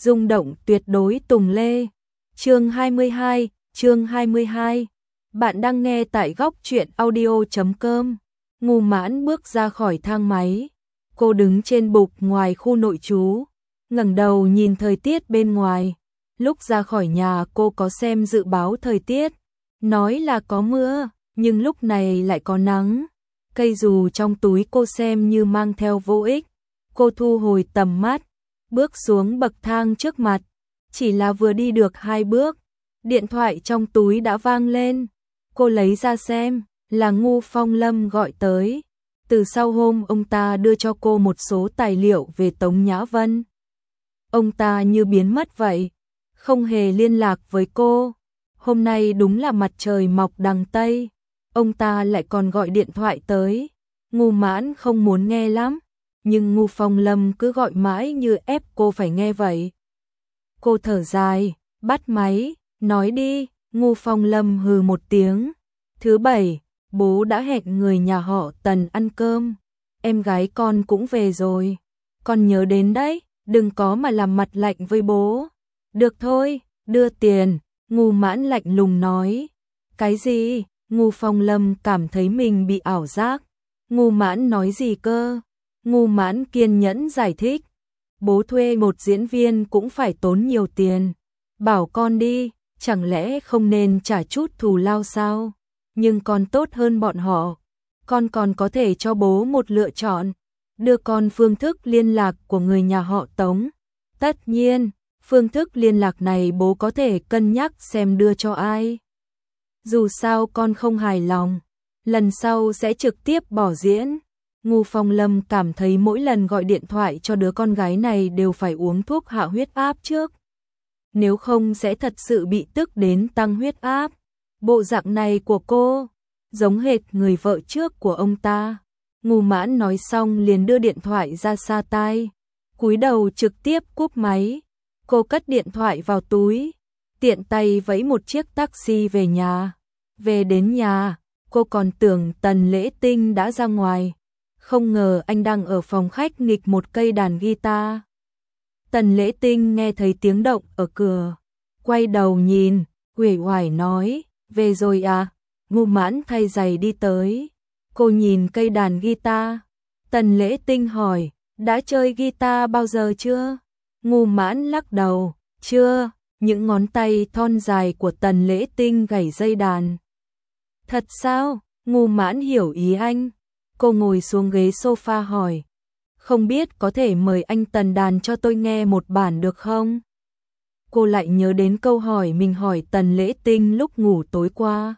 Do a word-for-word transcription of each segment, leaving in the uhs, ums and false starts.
rung động tuyệt đối Tùng Lê. Chương hai mươi hai, chương hai mươi hai. Bạn đang nghe tại góc truyện audio chấm com. Ngô Mãn bước ra khỏi thang máy. Cô đứng trên bục ngoài khu nội trú, ngẩng đầu nhìn thời tiết bên ngoài. Lúc ra khỏi nhà cô có xem dự báo thời tiết, nói là có mưa, nhưng lúc này lại có nắng. Cây dù trong túi cô xem như mang theo vô ích. Cô thu hồi tầm mắt, bước xuống bậc thang trước mặt. Chỉ là vừa đi được hai bước, điện thoại trong túi đã vang lên. Cô lấy ra xem, là Ngô Phong Lâm gọi tới. Từ sau hôm ông ta đưa cho cô một số tài liệu về Tống Nhã Vân, ông ta như biến mất vậy, không hề liên lạc với cô. Hôm nay đúng là mặt trời mọc đằng Tây, ông ta lại còn gọi điện thoại tới. Ngô Mãn không muốn nghe lắm, nhưng Ngô Phong Lâm cứ gọi mãi như ép cô phải nghe vậy. Cô thở dài, bắt máy, nói đi. Ngô Phong Lâm hừ một tiếng. Thứ bảy, bố đã hẹn người nhà họ Tần ăn cơm. Em gái con cũng về rồi. Con nhớ đến đấy, đừng có mà làm mặt lạnh với bố. Được thôi, đưa tiền. Ngô Mãn lạnh lùng nói. Cái gì? Ngô Phong Lâm cảm thấy mình bị ảo giác. Ngô Mãn nói gì cơ? Ngô Mãn kiên nhẫn giải thích. Bố thuê một diễn viên cũng phải tốn nhiều tiền. Bảo con đi, chẳng lẽ không nên trả chút thù lao sao? Nhưng con tốt hơn bọn họ. Con còn có thể cho bố một lựa chọn. Đưa con phương thức liên lạc của người nhà họ Tống. Tất nhiên, phương thức liên lạc này bố có thể cân nhắc xem đưa cho ai. Dù sao con không hài lòng, lần sau sẽ trực tiếp bỏ diễn. Ngô Phong Lâm cảm thấy mỗi lần gọi điện thoại cho đứa con gái này đều phải uống thuốc hạ huyết áp trước. Nếu không sẽ thật sự bị tức đến tăng huyết áp. Bộ dạng này của cô giống hệt người vợ trước của ông ta. Ngô Mãn nói xong liền đưa điện thoại ra xa tai, cúi đầu trực tiếp cúp máy. Cô cất điện thoại vào túi, tiện tay vẫy một chiếc taxi về nhà. Về đến nhà, cô còn tưởng Tần Lễ Tinh đã ra ngoài, không ngờ anh đang ở phòng khách nghịch một cây đàn guitar. Tần Lễ Tinh nghe thấy tiếng động ở cửa, quay đầu nhìn, uể oải nói, về rồi à? Ngô Mãn thay giày đi tới. Cô nhìn cây đàn guitar. Tần Lễ Tinh hỏi, đã chơi guitar bao giờ chưa? Ngô Mãn lắc đầu, chưa. Những ngón tay thon dài của Tần Lễ Tinh gảy dây đàn. Thật sao? Ngô Mãn hiểu ý anh. Cô ngồi xuống ghế sofa hỏi, không biết có thể mời anh Tần đàn cho tôi nghe một bản được không? Cô lại nhớ đến câu hỏi mình hỏi Tần Lễ Tinh lúc ngủ tối qua.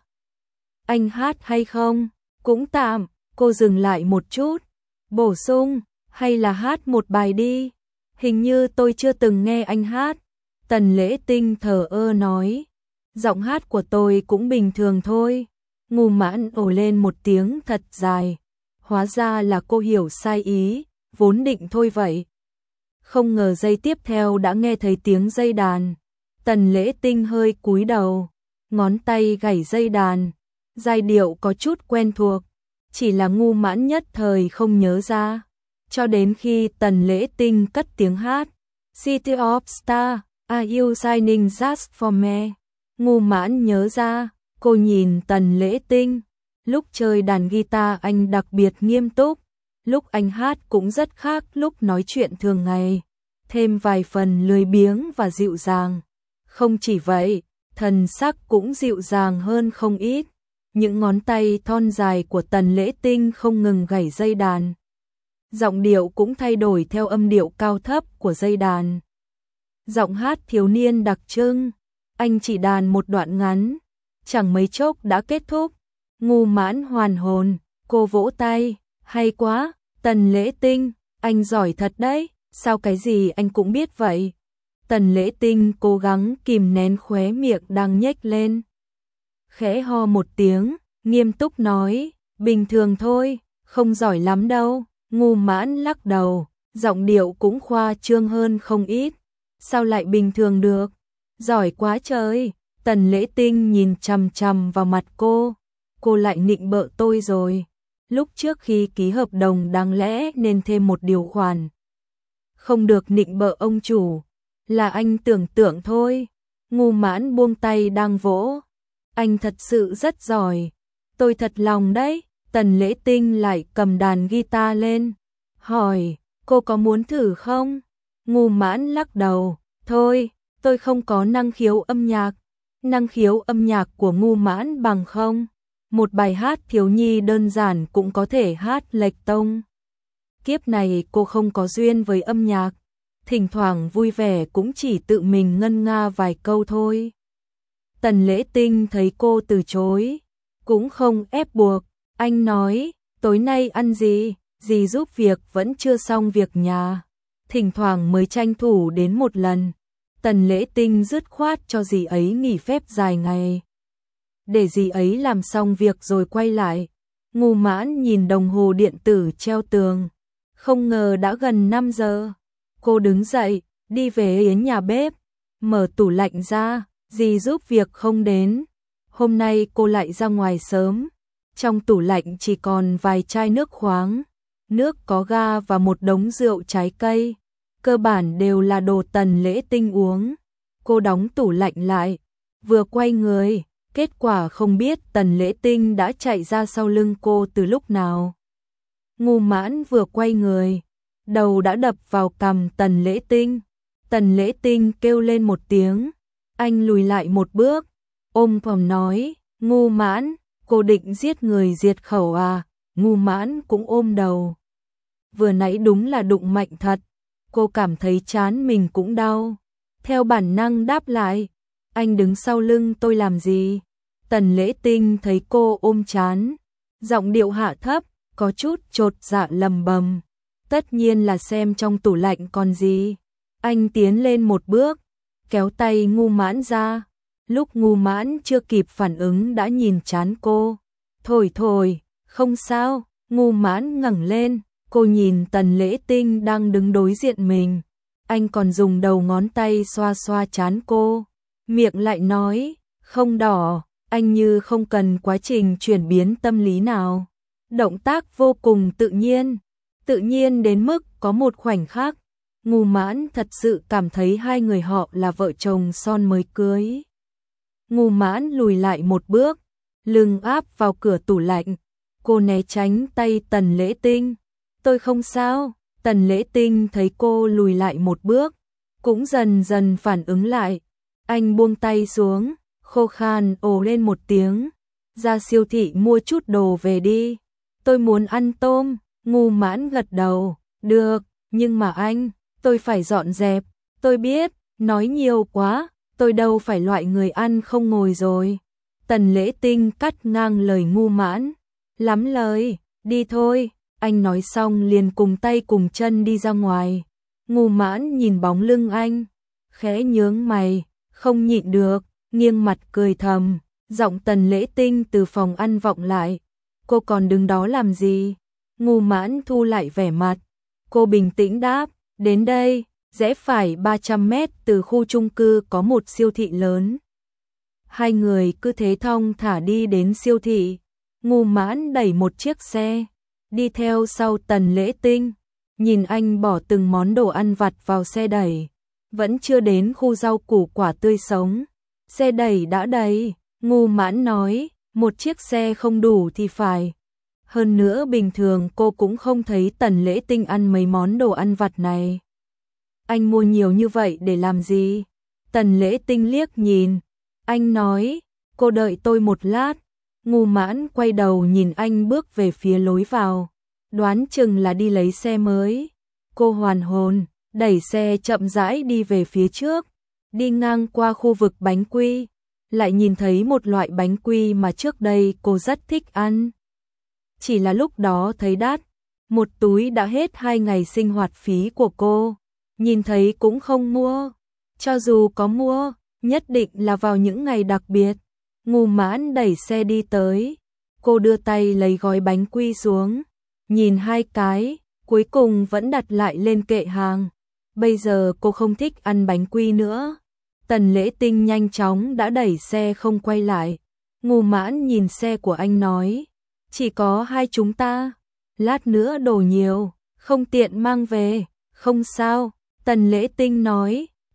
Anh hát hay không? Cũng tạm. Cô dừng lại một chút, bổ sung, hay là hát một bài đi. Hình như tôi chưa từng nghe anh hát. Tần Lễ Tinh thờ ơ nói, giọng hát của tôi cũng bình thường thôi. Ngô Mãn ồ lên một tiếng thật dài. Hóa ra là cô hiểu sai ý, vốn định thôi vậy. Không ngờ giây tiếp theo đã nghe thấy tiếng dây đàn. Tần Lễ Tinh hơi cúi đầu, ngón tay gảy dây đàn. Giai điệu có chút quen thuộc, chỉ là Ngô Mãn nhất thời không nhớ ra. Cho đến khi Tần Lễ Tinh cất tiếng hát, City of Stars, Are You Shining Just For Me? Ngô Mãn nhớ ra, cô nhìn Tần Lễ Tinh. Lúc chơi đàn guitar anh đặc biệt nghiêm túc, lúc anh hát cũng rất khác lúc nói chuyện thường ngày, thêm vài phần lười biếng và dịu dàng. Không chỉ vậy, thần sắc cũng dịu dàng hơn không ít. Những ngón tay thon dài của Tần Lễ Tinh không ngừng gảy dây đàn. Giọng điệu cũng thay đổi theo âm điệu cao thấp của dây đàn. Giọng hát thiếu niên đặc trưng. Anh chỉ đàn một đoạn ngắn, chẳng mấy chốc đã kết thúc. Ngô Mãn hoàn hồn, cô vỗ tay, hay quá, Tần Lễ Tinh, anh giỏi thật đấy, sao cái gì anh cũng biết vậy? Tần Lễ Tinh cố gắng kìm nén khóe miệng đang nhếch lên. Khẽ ho một tiếng, nghiêm túc nói, bình thường thôi, không giỏi lắm đâu. Ngô Mãn lắc đầu, giọng điệu cũng khoa trương hơn không ít. Sao lại bình thường được? Giỏi quá trời. Tần Lễ Tinh nhìn chằm chằm vào mặt cô. Cô lại nịnh bợ tôi rồi. Lúc trước khi ký hợp đồng đáng lẽ nên thêm một điều khoản. Không được nịnh bợ ông chủ. là anh tưởng tượng thôi. Ngu Mãn buông tay đang vỗ. Anh thật sự rất giỏi. Tôi thật lòng đấy. Tần Lễ Tinh lại cầm đàn guitar lên. Hỏi, cô có muốn thử không? Ngu Mãn lắc đầu. Thôi, tôi không có năng khiếu âm nhạc. Năng khiếu âm nhạc của Ngu Mãn bằng không? Một bài hát thiếu nhi đơn giản cũng có thể hát lệch tông. Kiếp này cô không có duyên với âm nhạc. Thỉnh thoảng vui vẻ cũng chỉ tự mình ngân nga vài câu thôi. Tần Lễ Tinh thấy cô từ chối, cũng không ép buộc. Anh nói, tối nay ăn gì? Dì giúp việc vẫn chưa xong việc nhà. Thỉnh thoảng mới tranh thủ đến một lần. Tần Lễ Tinh dứt khoát cho dì ấy nghỉ phép dài ngày. Để dì ấy làm xong việc rồi quay lại. Ngu Mãn nhìn đồng hồ điện tử treo tường. Không ngờ đã gần năm giờ. Cô đứng dậy, đi về yến nhà bếp. Mở tủ lạnh ra, dì giúp việc không đến. Hôm nay cô lại ra ngoài sớm. Trong tủ lạnh chỉ còn vài chai nước khoáng, nước có ga và một đống rượu trái cây. Cơ bản đều là đồ Tần Lễ Tinh uống. Cô đóng tủ lạnh lại, vừa quay người, kết quả không biết Tần Lễ Tinh đã chạy ra sau lưng cô từ lúc nào. Ngu Mãn vừa quay người, đầu đã đập vào cằm Tần Lễ Tinh. Tần Lễ Tinh kêu lên một tiếng, anh lùi lại một bước, ôm phòng nói, Ngu Mãn, cô định giết người diệt khẩu à? Ngu Mãn cũng ôm đầu. Vừa nãy đúng là đụng mạnh thật, cô cảm thấy trán mình cũng đau. Theo bản năng đáp lại, anh đứng sau lưng tôi làm gì? Tần Lễ Tinh thấy cô ôm trán, giọng điệu hạ thấp, có chút chột dạ lầm bầm. Tất nhiên là xem trong tủ lạnh còn gì. Anh tiến lên một bước, kéo tay Ngu Mãn ra. Lúc Ngu Mãn chưa kịp phản ứng đã nhìn trán cô. Thôi thôi, không sao. Ngu Mãn ngẩng lên, cô nhìn Tần Lễ Tinh đang đứng đối diện mình. Anh còn dùng đầu ngón tay xoa xoa trán cô. Miệng lại nói, không đỏ. Anh như không cần quá trình chuyển biến tâm lý nào. Động tác vô cùng tự nhiên. Tự nhiên đến mức có một khoảnh khắc, Ngu Mãn thật sự cảm thấy hai người họ là vợ chồng son mới cưới. Ngu Mãn lùi lại một bước, lưng áp vào cửa tủ lạnh. Cô né tránh tay Tần Lễ Tinh. Tôi không sao. Tần Lễ Tinh thấy cô lùi lại một bước, cũng dần dần phản ứng lại. Anh buông tay xuống, khô khan ồ lên một tiếng. Ra siêu thị mua chút đồ về đi. Tôi muốn ăn tôm. Ngu Mãn gật đầu. Được, nhưng mà anh, tôi phải dọn dẹp. Tôi biết, nói nhiều quá, tôi đâu phải loại người ăn không ngồi rồi. Tần Lễ Tinh cắt ngang lời Ngu Mãn. Lắm lời, đi thôi. Anh nói xong liền cùng tay cùng chân đi ra ngoài. Ngu Mãn nhìn bóng lưng anh, khẽ nhướng mày, không nhịn được, nghiêng mặt cười thầm. Giọng Tần Lễ Tinh từ phòng ăn vọng lại. Cô còn đứng đó làm gì? Ngu Mãn thu lại vẻ mặt. Cô bình tĩnh đáp, đến đây, rẽ phải ba trăm mét từ khu chung cư có một siêu thị lớn. Hai người cứ thế thong thả đi đến siêu thị. Ngu Mãn đẩy một chiếc xe, đi theo sau Tần Lễ Tinh. Nhìn anh bỏ từng món đồ ăn vặt vào xe đẩy. Vẫn chưa đến khu rau củ quả tươi sống. Xe đẩy đã đầy. Ngu Mãn nói, một chiếc xe không đủ thì phải. Hơn nữa bình thường cô cũng không thấy Tần Lễ Tinh ăn mấy món đồ ăn vặt này. Anh mua nhiều như vậy để làm gì? Tần Lễ Tinh liếc nhìn. Anh nói, cô đợi tôi một lát. Ngu Mãn quay đầu nhìn anh bước về phía lối vào. Đoán chừng là đi lấy xe mới. Cô hoàn hồn, đẩy xe chậm rãi đi về phía trước. Đi ngang qua khu vực bánh quy. Lại nhìn thấy một loại bánh quy mà trước đây cô rất thích ăn. Chỉ là lúc đó thấy đắt. Một túi đã hết hai ngày sinh hoạt phí của cô. Nhìn thấy cũng không mua. Cho dù có mua, nhất định là vào những ngày đặc biệt. Ngu Mãn đẩy xe đi tới. Cô đưa tay lấy gói bánh quy xuống. Nhìn hai cái, cuối cùng vẫn đặt lại lên kệ hàng. Bây giờ cô không thích ăn bánh quy nữa. Tần Lễ Tinh nhanh chóng đã đẩy xe không quay lại. Ngu Mãn nhìn xe của anh nói. Chỉ có hai chúng ta. Lát nữa đồ nhiều, không tiện mang về. Không sao, Tần Lễ Tinh nói.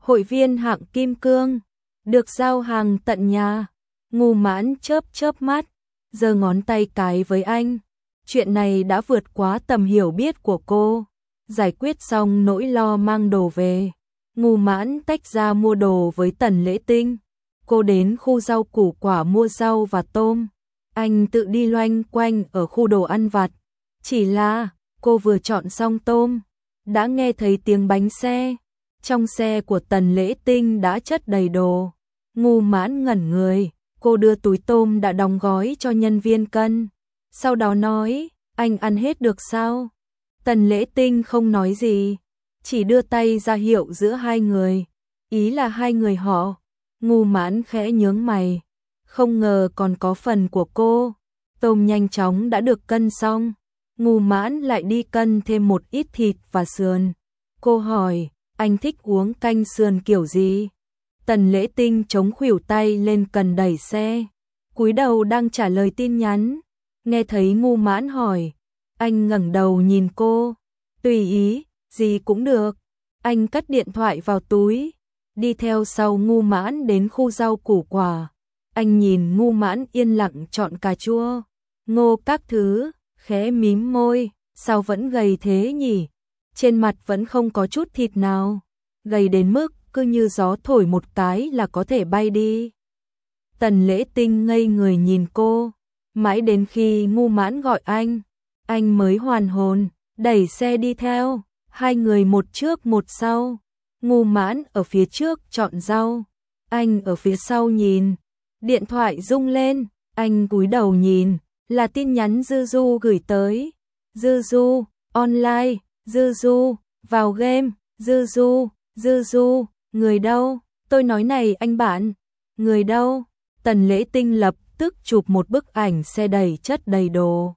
hội viên hạng kim cương, được giao hàng tận nhà. Ngô Mãn chớp chớp mắt, giơ ngón tay cái với anh. Chuyện này đã vượt quá tầm hiểu biết của cô. Giải quyết xong nỗi lo mang đồ về, Ngô Mãn tách ra mua đồ với Tần Lễ Tinh. Cô đến khu rau củ quả mua rau và tôm. Anh tự đi loanh quanh ở khu đồ ăn vặt. Chỉ là cô vừa chọn xong tôm, đã nghe thấy tiếng bánh xe. Trong xe của Tần Lễ Tinh đã chất đầy đồ. Ngô Mãn ngẩn người, cô đưa túi tôm đã đóng gói cho nhân viên cân. Sau đó nói, anh ăn hết được sao? Tần Lễ Tinh không nói gì, chỉ đưa tay ra hiệu giữa hai người. Ý là hai người họ. Ngô Mãn khẽ nhướng mày, không ngờ còn có phần của cô. Tôm nhanh chóng đã được cân xong. Ngô Mãn lại đi cân thêm một ít thịt và sườn. Cô hỏi, anh thích uống canh sườn kiểu gì? Tần Lễ Tinh chống khuỷu tay lên cần đẩy xe, cúi đầu đang trả lời tin nhắn. Nghe thấy Ngô Mãn hỏi, anh ngẩng đầu nhìn cô. Tùy ý, gì cũng được. Anh cất điện thoại vào túi, đi theo sau Ngô Mãn đến khu rau củ quả. Anh nhìn Ngô Mãn yên lặng chọn cà chua, ngô các thứ, khẽ mím môi, sao vẫn gầy thế nhỉ? Trên mặt vẫn không có chút thịt nào, gầy đến mức cứ như gió thổi một cái là có thể bay đi. Tần Lễ Tinh ngây người nhìn cô, mãi đến khi Ngô Mãn gọi anh, anh mới hoàn hồn, đẩy xe đi theo, hai người một trước một sau. Ngô Mãn ở phía trước chọn rau, anh ở phía sau nhìn. Điện thoại rung lên, anh cúi đầu nhìn, là tin nhắn Dư Du gửi tới. Dư Du, online, Dư Du, vào game, Dư Du, Dư Du, người đâu? Tôi nói này anh bạn, người đâu? Tần Lễ Tinh lập tức chụp một bức ảnh xe đầy chất đầy đồ.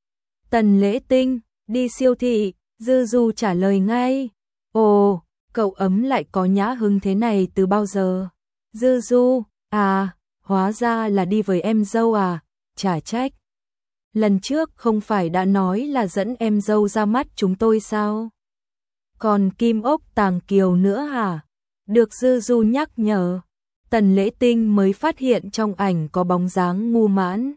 Tần Lễ Tinh, đi siêu thị, Dư Du trả lời ngay. Ồ, cậu ấm lại có nhã hứng thế này từ bao giờ? Dư Du, à, hóa ra là đi với em dâu à, chả trách. Lần trước không phải đã nói là dẫn em dâu ra mắt chúng tôi sao? Còn Kim Ốc Tàng Kiều nữa hả? Được Dư Du nhắc nhở, Tần Lễ Tinh mới phát hiện trong ảnh có bóng dáng Ngô Mãn.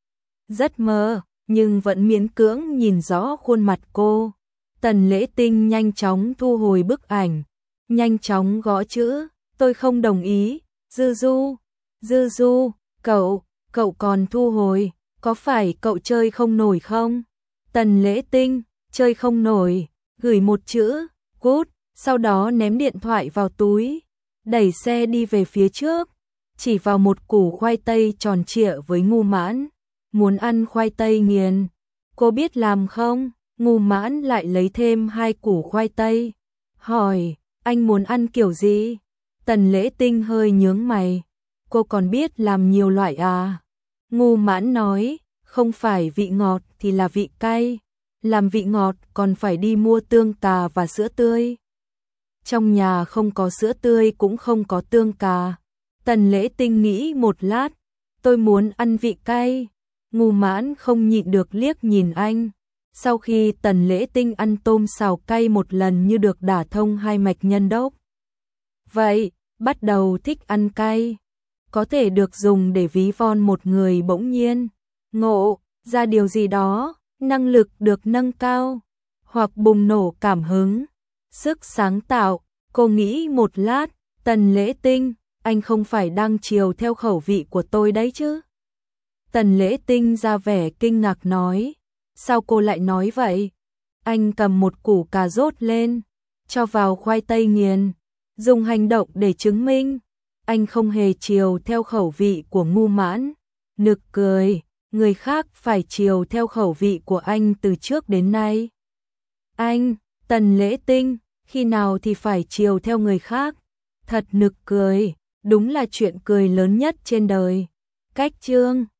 Rất mơ, nhưng vẫn miễn cưỡng nhìn rõ khuôn mặt cô. Tần Lễ Tinh nhanh chóng thu hồi bức ảnh, nhanh chóng gõ chữ, tôi không đồng ý. Dư Du, Dư Du, cậu, cậu còn thu hồi, có phải cậu chơi không nổi không? Tần Lễ Tinh, chơi không nổi, gửi một chữ, cút, sau đó ném điện thoại vào túi, đẩy xe đi về phía trước, chỉ vào một củ khoai tây tròn trịa với Ngô Mãn. Muốn ăn khoai tây nghiền, cô biết làm không? Ngô Mãn lại lấy thêm hai củ khoai tây, hỏi, anh muốn ăn kiểu gì? Tần Lễ Tinh hơi nhướng mày, cô còn biết làm nhiều loại à? Ngô Mãn nói, không phải vị ngọt thì là vị cay, làm vị ngọt còn phải đi mua tương cà và sữa tươi. Trong nhà không có sữa tươi cũng không có tương cà. Tần Lễ Tinh nghĩ một lát, tôi muốn ăn vị cay. Ngô Mãn không nhịn được liếc nhìn anh. Sau khi Tần Lễ Tinh ăn tôm xào cay một lần như được đả thông hai mạch nhân đốc. Vậy, bắt đầu thích ăn cay. Có thể được dùng để ví von một người bỗng nhiên ngộ ra điều gì đó, năng lực được nâng cao, hoặc bùng nổ cảm hứng, sức sáng tạo. Cô nghĩ một lát, Tần Lễ Tinh, anh không phải đang chiều theo khẩu vị của tôi đấy chứ? Tần Lễ Tinh ra vẻ kinh ngạc nói, sao cô lại nói vậy? Anh cầm một củ cà rốt lên, cho vào khoai tây nghiền, dùng hành động để chứng minh anh không hề chiều theo khẩu vị của Ngô Mãn. Nực cười, người khác phải chiều theo khẩu vị của anh từ trước đến nay. Anh, Tần Lễ Tinh, khi nào thì phải chiều theo người khác? Thật nực cười, đúng là chuyện cười lớn nhất trên đời. Cách chương